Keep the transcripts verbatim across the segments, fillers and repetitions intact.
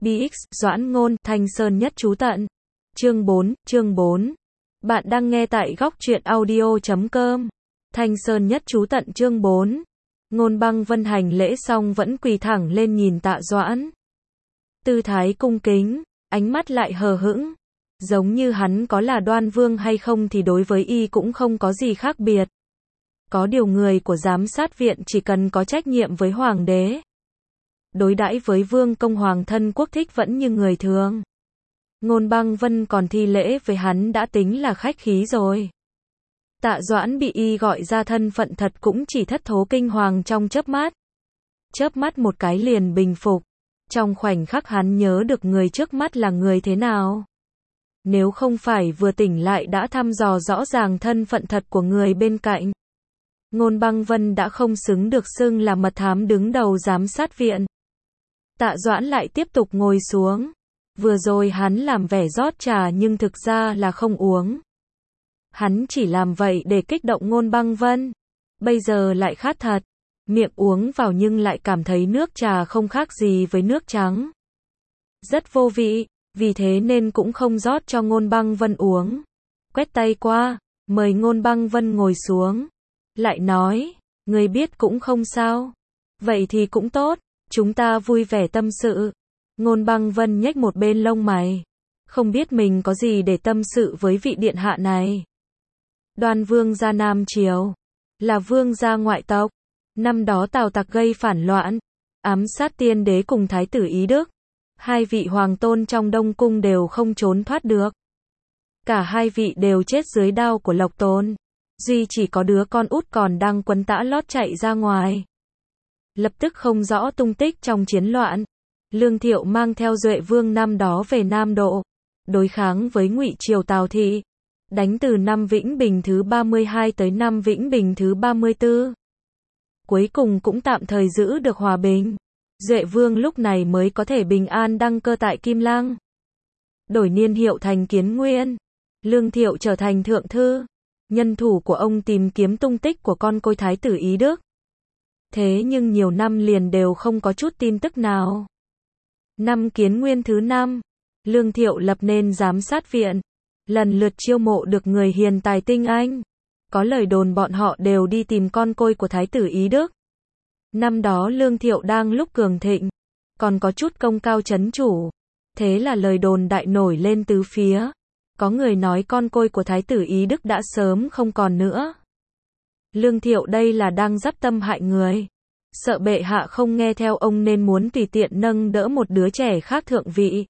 bê ích, Doãn Ngôn, Thanh Sơn Nhất Trú Tận. Chương bốn, chương bốn. Bạn đang nghe tại góc truyện audio chấm com. Thanh Sơn Nhất Trú Tận chương bốn. Ngôn Băng Vân hành lễ xong vẫn quỳ thẳng lên nhìn Tạ Doãn. Tư thái cung kính, ánh mắt lại hờ hững. Giống như hắn có là Đoan Vương hay không thì đối với y cũng không có gì khác biệt. Có điều người của giám sát viện chỉ cần có trách nhiệm với hoàng đế. Đối đãi với vương công hoàng thân quốc thích vẫn như người thường. Ngôn Băng Vân còn thi lễ với hắn đã tính là khách khí rồi. Tạ Doãn bị y gọi ra thân phận thật cũng chỉ thất thố kinh hoàng trong chớp mắt. Chớp mắt một cái liền bình phục. Trong khoảnh khắc hắn nhớ được người trước mắt là người thế nào. Nếu không phải vừa tỉnh lại đã thăm dò rõ ràng thân phận thật của người bên cạnh. Ngôn Băng Vân đã không xứng được xưng là mật thám đứng đầu giám sát viện. Tạ Doãn lại tiếp tục ngồi xuống. Vừa rồi hắn làm vẻ rót trà nhưng thực ra là không uống. Hắn chỉ làm vậy để kích động Ngôn Băng Vân. Bây giờ lại khát thật. Miệng uống vào nhưng lại cảm thấy nước trà không khác gì với nước trắng. Rất vô vị, vì thế nên cũng không rót cho Ngôn Băng Vân uống. Quét tay qua, mời Ngôn Băng Vân ngồi xuống. Lại nói, người biết cũng không sao. Vậy thì cũng tốt, chúng ta vui vẻ tâm sự. Ngôn Băng Vân nhếch một bên lông mày. Không biết mình có gì để tâm sự với vị điện hạ này. Đoan Vương gia Nam Triều. Là vương gia ngoại tộc. Năm đó Tào Tặc gây phản loạn. Ám sát tiên đế cùng thái tử Ý Đức. Hai vị hoàng tôn trong Đông Cung đều không trốn thoát được. Cả hai vị đều chết dưới đao của Lộc Tôn. Duy chỉ có đứa con út còn đang quấn tã lót chạy ra ngoài. Lập tức không rõ tung tích trong chiến loạn. Lương Thiệu mang theo Duệ Vương năm đó về Nam Độ. Đối kháng với Ngụy Triều Tào Thị. Đánh từ năm Vĩnh Bình thứ ba mươi hai tới năm Vĩnh Bình thứ ba mươi tư. Cuối cùng cũng tạm thời giữ được hòa bình. Duệ Vương lúc này mới có thể bình an đăng cơ tại Kim Lăng. Đổi niên hiệu thành Kiến Nguyên. Lương Thiệu trở thành thượng thư. Nhân thủ của ông tìm kiếm tung tích của con côi thái tử Ý Đức. Thế nhưng nhiều năm liền đều không có chút tin tức nào. Năm Kiến Nguyên thứ năm, Lương Thiệu lập nên giám sát viện. Lần lượt chiêu mộ được người hiền tài tinh anh. Có lời đồn bọn họ đều đi tìm con côi của thái tử Ý Đức. Năm đó Lương Thiệu đang lúc cường thịnh. Còn có chút công cao chấn chủ. Thế là lời đồn đại nổi lên tứ phía. Có người nói con côi của thái tử Ý Đức đã sớm không còn nữa. Lương Thiệu đây là đang dắp tâm hại người. Sợ bệ hạ không nghe theo ông nên muốn tùy tiện nâng đỡ một đứa trẻ khác thượng vị.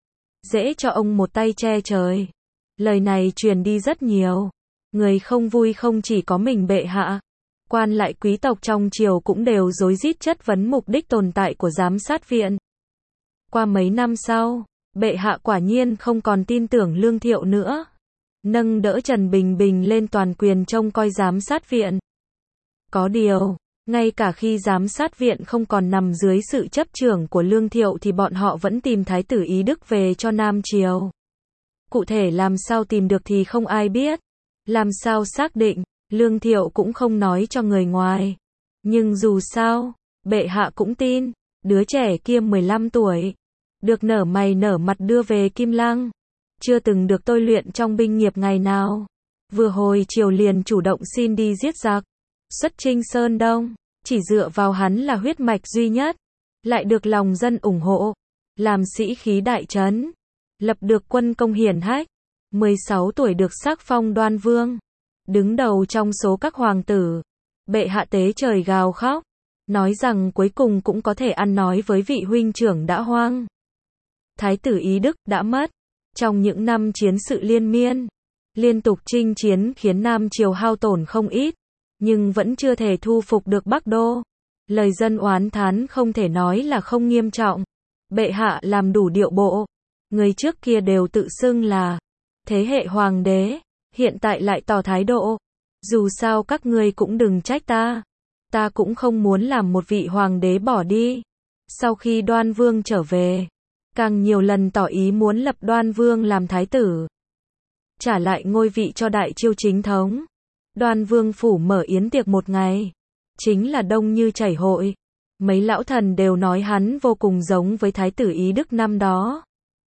Dễ cho ông một tay che trời. Lời này truyền đi rất nhiều. Người không vui không chỉ có mình bệ hạ. Quan lại quý tộc trong triều cũng đều rối rít chất vấn mục đích tồn tại của giám sát viện. Qua mấy năm sau, bệ hạ quả nhiên không còn tin tưởng Lương Thiệu nữa. Nâng đỡ Trần Bình Bình lên toàn quyền trông coi giám sát viện. Có điều, ngay cả khi giám sát viện không còn nằm dưới sự chấp trưởng của Lương Thiệu thì bọn họ vẫn tìm thái tử Ý Đức về cho Nam Triều. Cụ thể làm sao tìm được thì không ai biết. Làm sao xác định, Lương Thiệu cũng không nói cho người ngoài. Nhưng dù sao, bệ hạ cũng tin, đứa trẻ kia mười lăm tuổi. Được nở mày nở mặt đưa về Kim Lăng. Chưa từng được tôi luyện trong binh nghiệp ngày nào. Vừa hồi chiều liền chủ động xin đi giết giặc. Xuất chinh Sơn Đông. Chỉ dựa vào hắn là huyết mạch duy nhất. Lại được lòng dân ủng hộ. Làm sĩ khí đại trấn. Lập được quân công hiển hách. mười sáu tuổi được sắc phong Đoan Vương. Đứng đầu trong số các hoàng tử. Bệ hạ tế trời gào khóc. Nói rằng cuối cùng cũng có thể ăn nói với vị huynh trưởng đã hoang. Thái tử Ý Đức đã mất. Trong những năm chiến sự liên miên. Liên tục chinh chiến khiến Nam Triều hao tổn không ít. Nhưng vẫn chưa thể thu phục được Bắc Đô. Lời dân oán thán không thể nói là không nghiêm trọng. Bệ hạ làm đủ điệu bộ. Người trước kia đều tự xưng là thế hệ hoàng đế. Hiện tại lại tỏ thái độ. Dù sao các ngươi cũng đừng trách ta. Ta cũng không muốn làm một vị hoàng đế bỏ đi. Sau khi Đoan Vương trở về, càng nhiều lần tỏ ý muốn lập Đoan Vương làm thái tử. Trả lại ngôi vị cho Đại Chiêu chính thống. Đoan Vương phủ mở yến tiệc một ngày. Chính là đông như chảy hội. Mấy lão thần đều nói hắn vô cùng giống với thái tử Ý Đức năm đó.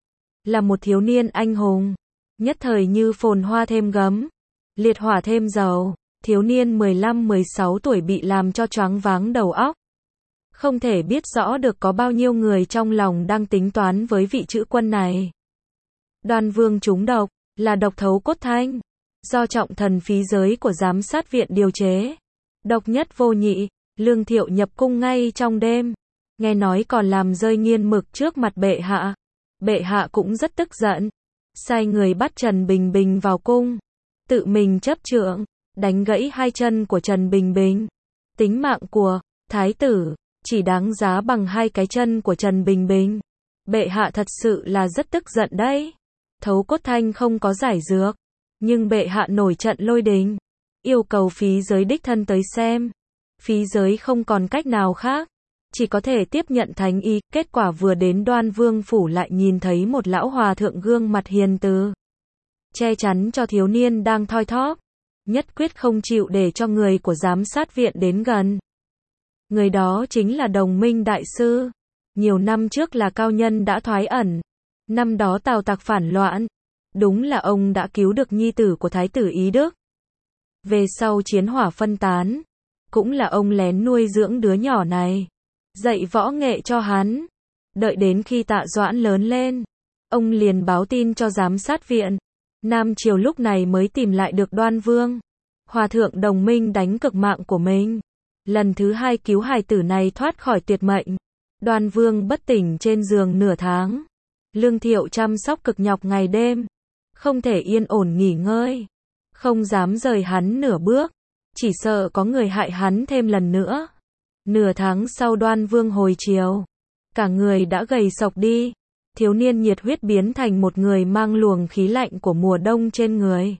Là một thiếu niên anh hùng, nhất thời như phồn hoa thêm gấm, liệt hỏa thêm dầu, thiếu niên mười lăm mười sáu tuổi bị làm cho choáng váng đầu óc. Không thể biết rõ được có bao nhiêu người trong lòng đang tính toán với vị chữ quân này. Đoan Vương trúng độc, là độc thấu cốt thanh, do trọng thần phí giới của giám sát viện điều chế. Độc nhất vô nhị, Lương Thiệu nhập cung ngay trong đêm, nghe nói còn làm rơi nghiên mực trước mặt bệ hạ. Bệ hạ cũng rất tức giận, sai người bắt Trần Bình Bình vào cung, tự mình chấp trượng, đánh gãy hai chân của Trần Bình Bình. Tính mạng của thái tử chỉ đáng giá bằng hai cái chân của Trần Bình Bình. Bệ hạ thật sự là rất tức giận đấy. Thấu cốt thanh không có giải dược, nhưng bệ hạ nổi trận lôi đình, yêu cầu phí giới đích thân tới xem. Phí giới không còn cách nào khác, chỉ có thể tiếp nhận thánh y. Kết quả vừa đến Đoan Vương phủ lại nhìn thấy một lão hòa thượng gương mặt hiền từ, che chắn cho thiếu niên đang thoi thóp, nhất quyết không chịu để cho người của giám sát viện đến gần. Người đó chính là Đồng Minh đại sư. Nhiều năm trước là cao nhân đã thoái ẩn. Năm đó Tào Tặc phản loạn, đúng là ông đã cứu được nhi tử của thái tử Ý Đức. Về sau chiến hỏa phân tán, cũng là ông lén nuôi dưỡng đứa nhỏ này, dạy võ nghệ cho hắn. Đợi đến khi Tạ Doãn lớn lên, ông liền báo tin cho giám sát viện. Nam Triều lúc này mới tìm lại được Đoan Vương. Hòa thượng Đồng Minh đánh cực mạng của mình, lần thứ hai cứu hài tử này thoát khỏi tuyệt mệnh. Đoan Vương bất tỉnh trên giường nửa tháng. Lương Thiệu chăm sóc cực nhọc ngày đêm, không thể yên ổn nghỉ ngơi, không dám rời hắn nửa bước, chỉ sợ có người hại hắn thêm lần nữa. Nửa tháng sau Đoan Vương hồi chiều, cả người đã gầy sộc đi, thiếu niên nhiệt huyết biến thành một người mang luồng khí lạnh của mùa đông trên người.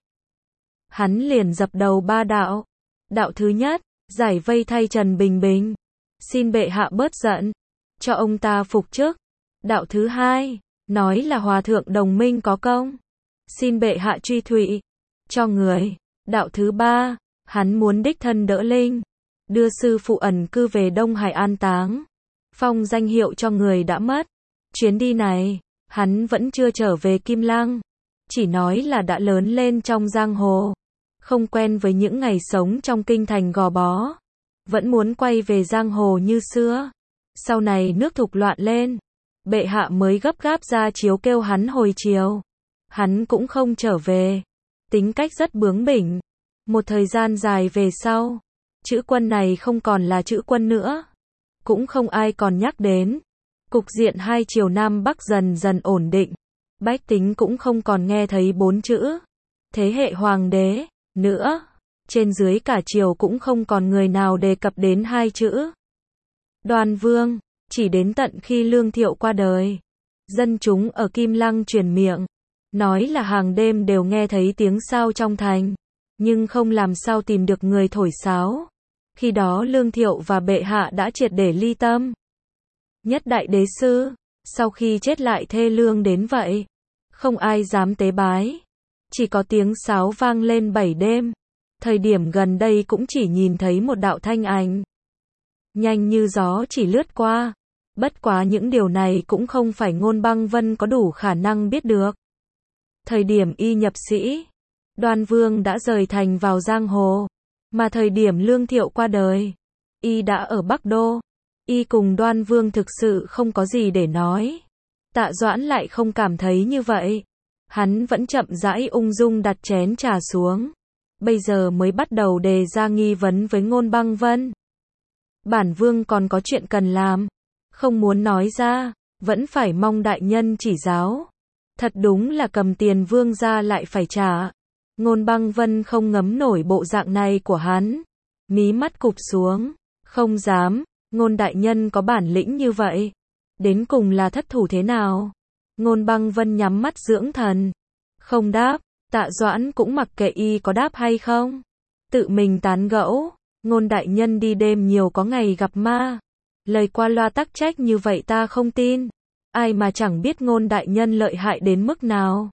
Hắn liền dập đầu ba đạo. Đạo thứ nhất, giải vây thay Trần Bình Bình, xin bệ hạ bớt giận, cho ông ta phục chức. Đạo thứ hai, nói là hòa thượng Đồng Minh có công, xin bệ hạ truy thụy cho người. Đạo thứ ba, hắn muốn đích thân đỡ linh, đưa sư phụ ẩn cư về Đông Hải an táng, phong danh hiệu cho người đã mất. Chuyến đi này, hắn vẫn chưa trở về Kim Lăng, chỉ nói là đã lớn lên trong giang hồ, không quen với những ngày sống trong kinh thành gò bó, vẫn muốn quay về giang hồ như xưa. Sau này nước Thục loạn lên, bệ hạ mới gấp gáp ra chiếu kêu hắn hồi chiều. Hắn cũng không trở về, tính cách rất bướng bỉnh. Một thời gian dài về sau, chữ quân này không còn là chữ quân nữa, cũng không ai còn nhắc đến. Cục diện hai triều Nam Bắc dần dần ổn định, bách tính cũng không còn nghe thấy bốn chữ thế hệ hoàng đế nữa. Trên dưới cả triều cũng không còn người nào đề cập đến hai chữ Đoan Vương. Chỉ đến tận khi Lương Thiệu qua đời, dân chúng ở Kim Lăng truyền miệng, nói là hàng đêm đều nghe thấy tiếng sáo trong thành, nhưng không làm sao tìm được người thổi sáo. Khi đó Lương Thiệu và bệ hạ đã triệt để ly tâm. Nhất đại đế sư, sau khi chết lại thê lương đến vậy, không ai dám tế bái, chỉ có tiếng sáo vang lên bảy đêm. Thời điểm gần đây cũng chỉ nhìn thấy một đạo thanh ảnh, nhanh như gió chỉ lướt qua. Bất quá những điều này cũng không phải Ngôn Băng Vân có đủ khả năng biết được. Thời điểm y nhập sĩ, Đoan Vương đã rời thành vào giang hồ, mà thời điểm Lương Thiệu qua đời, y đã ở Bắc Đô. Y cùng Đoan Vương thực sự không có gì để nói. Tạ Doãn lại không cảm thấy như vậy. Hắn vẫn chậm rãi ung dung đặt chén trà xuống, bây giờ mới bắt đầu đề ra nghi vấn với Ngôn Băng Vân. Bản vương còn có chuyện cần làm, không muốn nói ra, vẫn phải mong đại nhân chỉ giáo. Thật đúng là cầm tiền vương ra lại phải trả. Ngôn Băng Vân không ngấm nổi bộ dạng này của hắn, mí mắt cụp xuống. Không dám, Ngôn đại nhân có bản lĩnh như vậy, đến cùng là thất thủ thế nào? Ngôn Băng Vân nhắm mắt dưỡng thần, không đáp. Tạ Doãn cũng mặc kệ y có đáp hay không, tự mình tán gẫu. Ngôn đại nhân đi đêm nhiều có ngày gặp ma, lời qua loa tắc trách như vậy ta không tin. Ai mà chẳng biết Ngôn đại nhân lợi hại đến mức nào.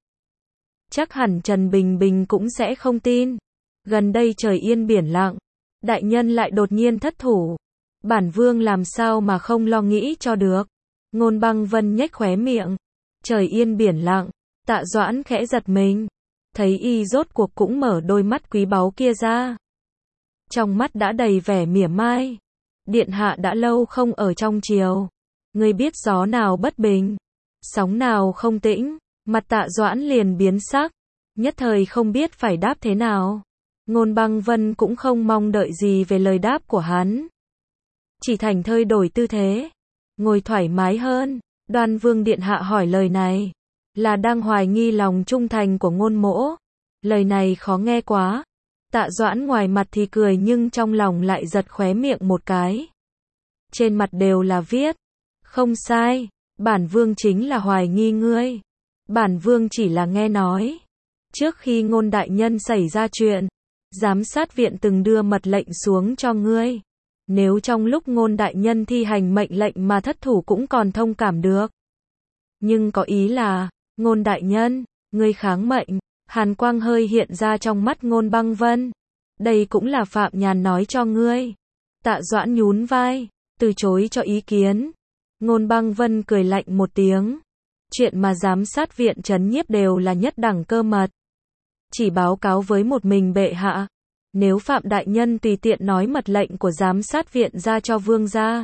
Chắc hẳn Trần Bình Bình cũng sẽ không tin. Gần đây trời yên biển lặng, đại nhân lại đột nhiên thất thủ, Bản vương làm sao mà không lo nghĩ cho được. Ngôn Băng Vân nhếch khóe miệng. Trời yên biển lặng, Tạ Doãn khẽ giật mình. Thấy y rốt cuộc cũng mở đôi mắt quý báu kia ra. Trong mắt đã đầy vẻ mỉa mai. Điện hạ đã lâu không ở trong triều. Ngươi biết gió nào bất bình, sóng nào không tĩnh. Mặt Tạ Doãn liền biến sắc, nhất thời không biết phải đáp thế nào. Ngôn Băng Vân cũng không mong đợi gì về lời đáp của hắn. Chỉ thảnh thơi đổi tư thế, ngồi thoải mái hơn. Đoan Vương điện hạ hỏi lời này, là đang hoài nghi lòng trung thành của Ngôn Mỗ. Lời này khó nghe quá. Tạ Doãn ngoài mặt thì cười nhưng trong lòng lại giật khóe miệng một cái. Trên mặt đều là viết. Không sai, bản vương chính là hoài nghi ngươi. Bản vương chỉ là nghe nói. Trước khi Ngôn đại nhân xảy ra chuyện, giám sát viện từng đưa mật lệnh xuống cho ngươi. Nếu trong lúc Ngôn đại nhân thi hành mệnh lệnh mà thất thủ cũng còn thông cảm được. Nhưng có ý là, Ngôn đại nhân, ngươi kháng mệnh. Hàn quang hơi hiện ra trong mắt Ngôn Băng Vân. Đây cũng là Phạm Nhàn nói cho ngươi. Tạ Doãn nhún vai, từ chối cho ý kiến. Ngôn Băng Vân cười lạnh một tiếng. Chuyện mà giám sát viện trấn nhiếp đều là nhất đẳng cơ mật. Chỉ báo cáo với một mình bệ hạ. Nếu Phạm đại nhân tùy tiện nói mật lệnh của giám sát viện ra cho vương gia,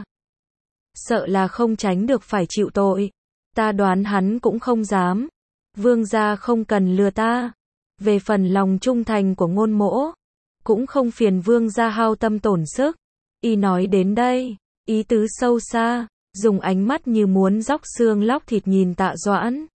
sợ là không tránh được phải chịu tội. Ta đoán hắn cũng không dám. Vương gia không cần lừa ta. Về phần lòng trung thành của Ngôn Mỗ, cũng không phiền vương gia hao tâm tổn sức. Y nói đến đây, ý tứ sâu xa, dùng ánh mắt như muốn róc xương lóc thịt nhìn Tạ Doãn.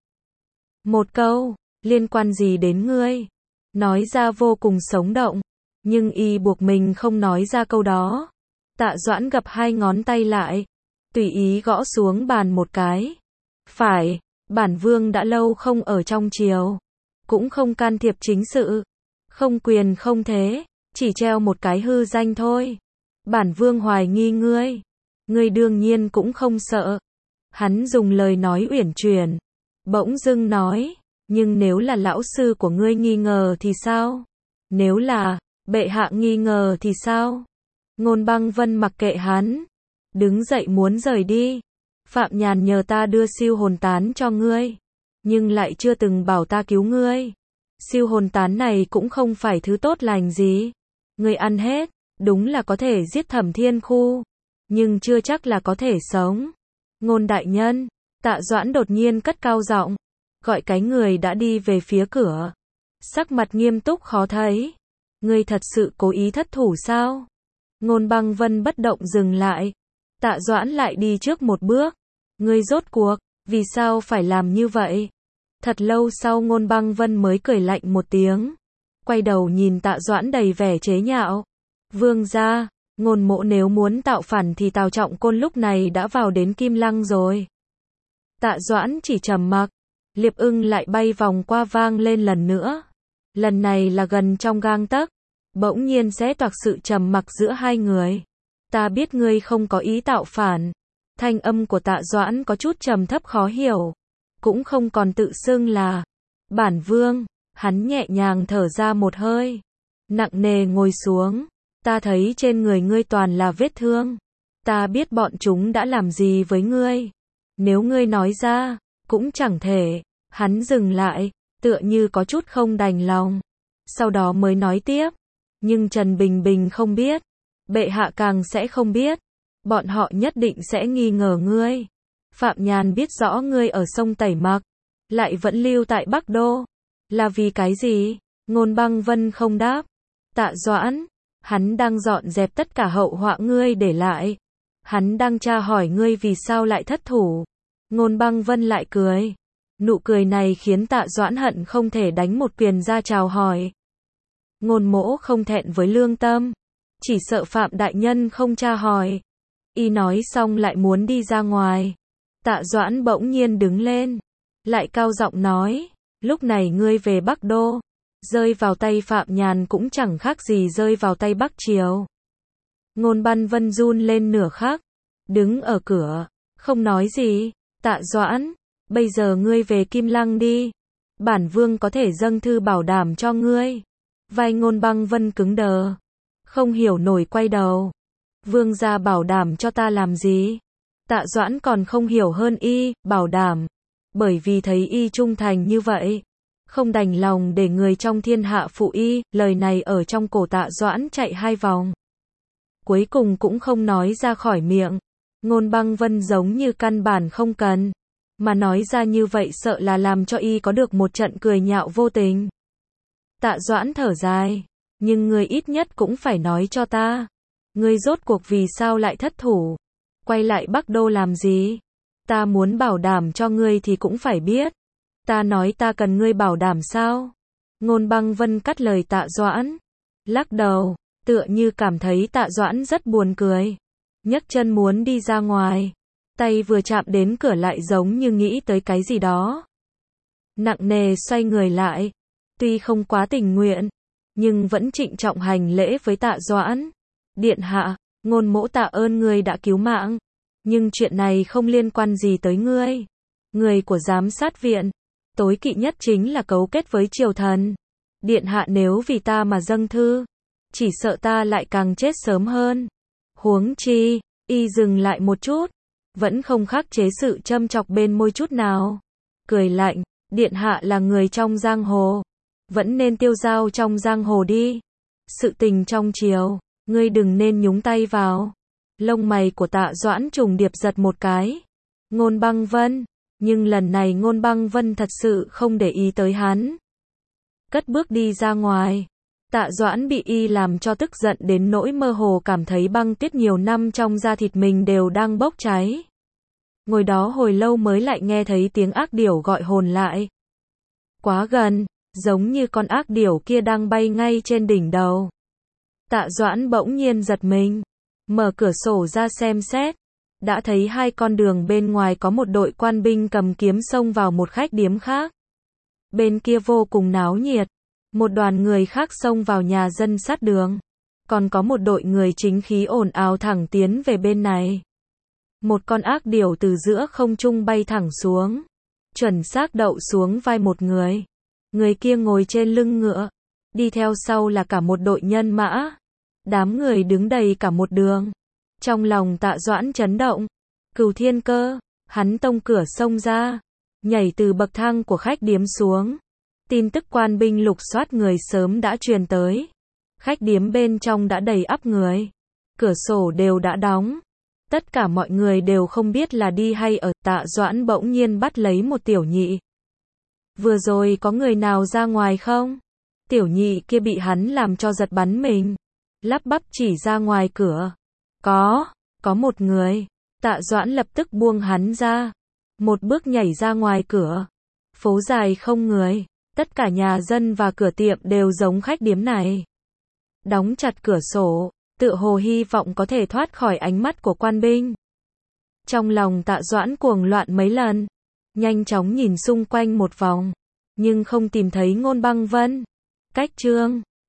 Một câu, liên quan gì đến ngươi? Nói ra vô cùng sống động, nhưng y buộc mình không nói ra câu đó. Tạ Doãn gập hai ngón tay lại, tùy ý gõ xuống bàn một cái. Phải, bản vương đã lâu không ở trong triều, cũng không can thiệp chính sự, không quyền không thế, chỉ treo một cái hư danh thôi. Bản vương hoài nghi ngươi, ngươi đương nhiên cũng không sợ. Hắn dùng lời nói uyển chuyển, bỗng dưng nói, nhưng nếu là lão sư của ngươi nghi ngờ thì sao? Nếu là bệ hạ nghi ngờ thì sao? Ngôn Băng Vân mặc kệ hắn, đứng dậy muốn rời đi. Phạm Nhàn nhờ ta đưa siêu hồn tán cho ngươi, nhưng lại chưa từng bảo ta cứu ngươi. Siêu hồn tán này cũng không phải thứ tốt lành gì. Ngươi ăn hết, đúng là có thể giết Thẩm Thiên Khu, nhưng chưa chắc là có thể sống. Ngôn đại nhân, Tạ Doãn đột nhiên cất cao giọng, gọi cái người đã đi về phía cửa. Sắc mặt nghiêm túc khó thấy. Ngươi thật sự cố ý thất thủ sao? Ngôn Băng Vân bất động dừng lại. Tạ Doãn lại đi trước một bước. Ngươi rốt cuộc, vì sao phải làm như vậy? Thật lâu sau Ngôn Băng Vân mới cười lạnh một tiếng. Quay đầu nhìn Tạ Doãn đầy vẻ chế nhạo. Vương gia, Ngôn Mỗ nếu muốn tạo phản thì Tào Trọng Côn lúc này đã vào đến Kim Lăng rồi. Tạ Doãn chỉ trầm mặc. Liệp ưng lại bay vòng qua vang lên lần nữa. Lần này là gần trong gang tấc. Bỗng nhiên xé toạc sự trầm mặc giữa hai người. Ta biết ngươi không có ý tạo phản. Thanh âm của Tạ Doãn có chút trầm thấp khó hiểu. Cũng không còn tự xưng là bản vương. Hắn nhẹ nhàng thở ra một hơi, nặng nề ngồi xuống. Ta thấy trên người ngươi toàn là vết thương. Ta biết bọn chúng đã làm gì với ngươi. Nếu ngươi nói ra, cũng chẳng thể. Hắn dừng lại, tựa như có chút không đành lòng. Sau đó mới nói tiếp. Nhưng Trần Bình Bình không biết. Bệ hạ càng sẽ không biết. Bọn họ nhất định sẽ nghi ngờ ngươi. Phạm Nhàn biết rõ ngươi ở sông Tẩy Mặc, lại vẫn lưu tại Bắc Đô. Là vì cái gì? Ngôn Băng Vân không đáp. Tạ Doãn, hắn đang dọn dẹp tất cả hậu họa ngươi để lại. Hắn đang tra hỏi ngươi vì sao lại thất thủ. Ngôn Băng Vân lại cười. Nụ cười này khiến Tạ Doãn hận không thể đánh một quyền ra chào hỏi. Ngôn Mỗ không thẹn với lương tâm, chỉ sợ Phạm đại nhân không tra hỏi. Y nói xong lại muốn đi ra ngoài. Tạ Doãn bỗng nhiên đứng lên, lại cao giọng nói, lúc này ngươi về Bắc Đô, rơi vào tay Phạm Nhàn cũng chẳng khác gì rơi vào tay Bắc Triều. Ngôn Băng Vân run lên nửa khắc, đứng ở cửa, không nói gì. Tạ Doãn, bây giờ ngươi về Kim Lăng đi. Bản vương có thể dâng thư bảo đảm cho ngươi. Vai Ngôn Băng Vân cứng đờ, không hiểu nổi quay đầu. Vương gia bảo đảm cho ta làm gì? Tạ Doãn còn không hiểu hơn y, bảo đảm. Bởi vì thấy y trung thành như vậy, không đành lòng để người trong thiên hạ phụ y, lời này ở trong cổ Tạ Doãn chạy hai vòng. Cuối cùng cũng không nói ra khỏi miệng. Ngôn Băng Vân giống như căn bản không cần, mà nói ra như vậy sợ là làm cho y có được một trận cười nhạo vô tình. Tạ Doãn thở dài, nhưng ngươi ít nhất cũng phải nói cho ta. Ngươi rốt cuộc vì sao lại thất thủ? Quay lại Bắc Đô làm gì? Ta muốn bảo đảm cho ngươi thì cũng phải biết. Ta nói ta cần ngươi bảo đảm sao? Ngôn Băng Vân cắt lời Tạ Doãn, lắc đầu, tựa như cảm thấy Tạ Doãn rất buồn cười. Nhấc chân muốn đi ra ngoài, tay vừa chạm đến cửa lại giống như nghĩ tới cái gì đó. Nặng nề xoay người lại, tuy không quá tình nguyện, nhưng vẫn trịnh trọng hành lễ với Tạ Doãn. Điện hạ, Ngôn mỗ tạ ơn ngươi đã cứu mạng, nhưng chuyện này không liên quan gì tới ngươi. Người của giám sát viện, tối kỵ nhất chính là cấu kết với triều thần. Điện hạ nếu vì ta mà dâng thư, chỉ sợ ta lại càng chết sớm hơn. Huống chi, y dừng lại một chút, vẫn không khắc chế sự châm chọc bên môi chút nào. Cười lạnh, điện hạ là người trong giang hồ, vẫn nên tiêu dao trong giang hồ đi. Sự tình trong triều, ngươi đừng nên nhúng tay vào. Lông mày của Tạ Doãn trùng điệp giật một cái. Ngôn Băng Vân, nhưng lần này Ngôn Băng Vân thật sự không để ý tới hắn. Cất bước đi ra ngoài. Tạ Doãn bị y làm cho tức giận đến nỗi mơ hồ cảm thấy băng tuyết nhiều năm trong da thịt mình đều đang bốc cháy. Ngồi đó hồi lâu mới lại nghe thấy tiếng ác điểu gọi hồn lại. Quá gần, giống như con ác điểu kia đang bay ngay trên đỉnh đầu. Tạ Doãn bỗng nhiên giật mình, mở cửa sổ ra xem xét, đã thấy hai con đường bên ngoài có một đội quan binh cầm kiếm xông vào một khách điếm khác. Bên kia vô cùng náo nhiệt, một đoàn người khác xông vào nhà dân sát đường, còn có một đội người chính khí ồn ào thẳng tiến về bên này. Một con ác điểu từ giữa không trung bay thẳng xuống, chuẩn xác đậu xuống vai một người. Người kia ngồi trên lưng ngựa, đi theo sau là cả một đội nhân mã. Đám người đứng đầy cả một đường. Trong lòng Tạ Doãn chấn động. Cửu Thiên Cơ, hắn tông cửa xông ra, nhảy từ bậc thang của khách điếm xuống. Tin tức quan binh lục soát người sớm đã truyền tới. Khách điếm bên trong đã đầy ắp người. Cửa sổ đều đã đóng. Tất cả mọi người đều không biết là đi hay ở. Tạ Doãn bỗng nhiên bắt lấy một tiểu nhị. Vừa rồi có người nào ra ngoài không? Tiểu nhị kia bị hắn làm cho giật bắn mình. Lắp bắp chỉ ra ngoài cửa. Có, có một người. Tạ Doãn lập tức buông hắn ra. Một bước nhảy ra ngoài cửa. Phố dài không người. Tất cả nhà dân và cửa tiệm đều giống khách điếm này. Đóng chặt cửa sổ, tựa hồ hy vọng có thể thoát khỏi ánh mắt của quan binh. Trong lòng Tạ Doãn cuồng loạn mấy lần. Nhanh chóng nhìn xung quanh một vòng, nhưng không tìm thấy Ngôn Băng Vân. Cách chương